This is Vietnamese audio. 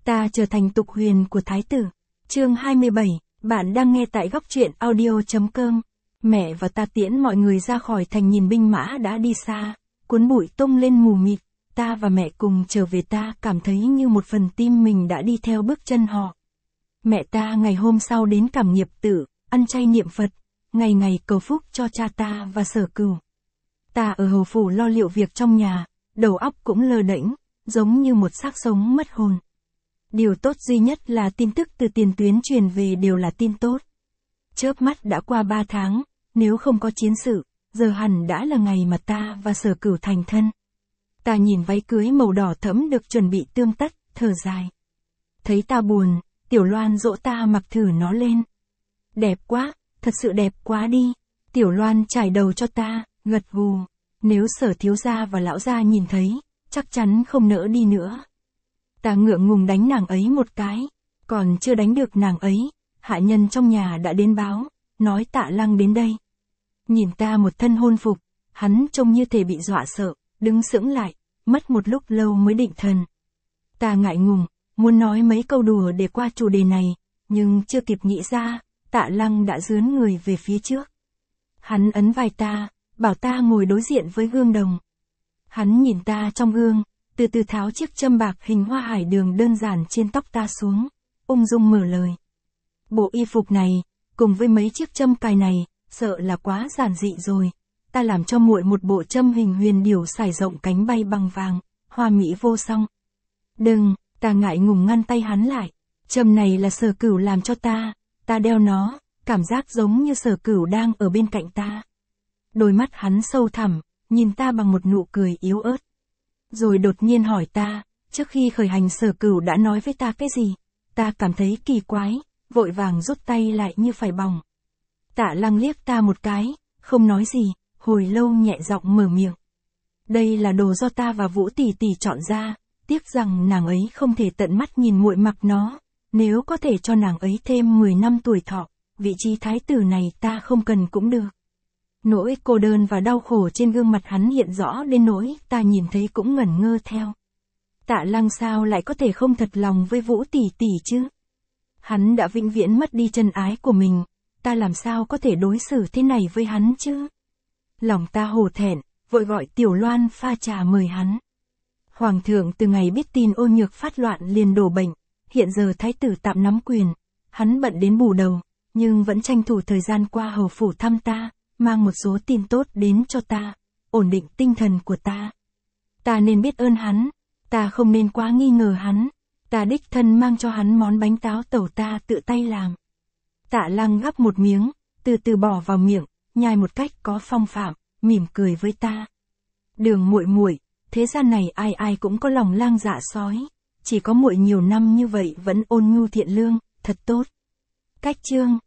Ta trở thành tục huyền của Thái tử. Chương 27, bạn đang nghe tại góc truyện audio.com. Mẹ và ta tiễn mọi người ra khỏi thành, nhìn binh mã đã đi xa, cuốn bụi tung lên mù mịt. Ta và mẹ cùng trở về, ta cảm thấy như một phần tim mình đã đi theo bước chân họ. Mẹ ta ngày hôm sau đến Cảm Nghiệp Tự, ăn chay niệm Phật, ngày ngày cầu phúc cho cha ta và Sở Cửu. Ta ở hầu phủ lo liệu việc trong nhà, đầu óc cũng lơ đễnh, giống như một xác sống mất hồn. Điều tốt duy nhất là tin tức từ tiền tuyến truyền về đều là tin tốt. Chớp mắt đã qua 3 tháng, nếu không có chiến sự, giờ hẳn đã là ngày mà ta và Sở Cửu thành thân. Ta nhìn váy cưới màu đỏ thẫm được chuẩn bị tươm tất, thở dài. Thấy ta buồn, Tiểu Loan dỗ ta mặc thử nó lên. Đẹp quá, thật sự đẹp quá đi. Tiểu Loan trải đầu cho ta, gật gù. Nếu Sở thiếu gia và lão gia nhìn thấy, chắc chắn không nỡ đi nữa. Ta ngượng ngùng đánh nàng ấy một cái, còn chưa đánh được nàng ấy, hạ nhân trong nhà đã đến báo, nói Tạ Lăng đến đây. Nhìn ta một thân hôn phục, hắn trông như thể bị dọa sợ, đứng sững lại, mất một lúc lâu mới định thần. Ta ngại ngùng, muốn nói mấy câu đùa để qua chủ đề này, nhưng chưa kịp nghĩ ra, Tạ Lăng đã dướn người về phía trước. Hắn ấn vai ta, bảo ta ngồi đối diện với gương đồng. Hắn nhìn ta trong gương, từ từ tháo chiếc châm bạc hình hoa hải đường đơn giản trên tóc ta xuống, ung dung mở lời. Bộ y phục này, cùng với mấy chiếc châm cài này, sợ là quá giản dị rồi. Ta làm cho muội một bộ châm hình huyền điểu sải rộng cánh bay bằng vàng, hoa mỹ vô song. Đừng, ta ngại ngùng ngăn tay hắn lại. Châm này là Sở Cửu làm cho ta đeo nó, cảm giác giống như Sở Cửu đang ở bên cạnh ta. Đôi mắt hắn sâu thẳm, nhìn ta bằng một nụ cười yếu ớt. Rồi đột nhiên hỏi ta, trước khi khởi hành Sở Cửu đã nói với ta cái gì? Ta cảm thấy kỳ quái, vội vàng rút tay lại như phải bỏng. Tạ Lăng liếc ta một cái, không nói gì, hồi lâu nhẹ giọng mở miệng. Đây là đồ do ta và Vũ tỷ tỷ chọn ra, tiếc rằng nàng ấy không thể tận mắt nhìn muội mặc nó, nếu có thể cho nàng ấy thêm 10 năm tuổi thọ, vị trí thái tử này ta không cần cũng được. Nỗi cô đơn và đau khổ trên gương mặt hắn hiện rõ đến nỗi ta nhìn thấy cũng ngẩn ngơ theo. Tạ Lăng sao lại có thể không thật lòng với Vũ tỷ tỷ chứ? Hắn đã vĩnh viễn mất đi chân ái của mình, ta làm sao có thể đối xử thế này với hắn chứ? Lòng ta hổ thẹn, vội gọi Tiểu Loan pha trà mời hắn. Hoàng thượng từ ngày biết tin Ô Nhược phát loạn liền đổ bệnh, hiện giờ thái tử tạm nắm quyền, hắn bận đến bù đầu, nhưng vẫn tranh thủ thời gian qua hầu phủ thăm ta, mang một số tin tốt đến cho ta, ổn định tinh thần của ta. Ta nên biết ơn hắn, ta không nên quá nghi ngờ hắn, ta đích thân mang cho hắn món bánh táo tẩu ta tự tay làm. Tạ Lăng gắp một miếng, từ từ bỏ vào miệng, nhai một cách có phong phạm, mỉm cười với ta. Đường muội muội, thế gian này ai ai cũng có lòng lang dạ sói, chỉ có muội nhiều năm như vậy vẫn ôn nhu thiện lương, thật tốt. Cách chương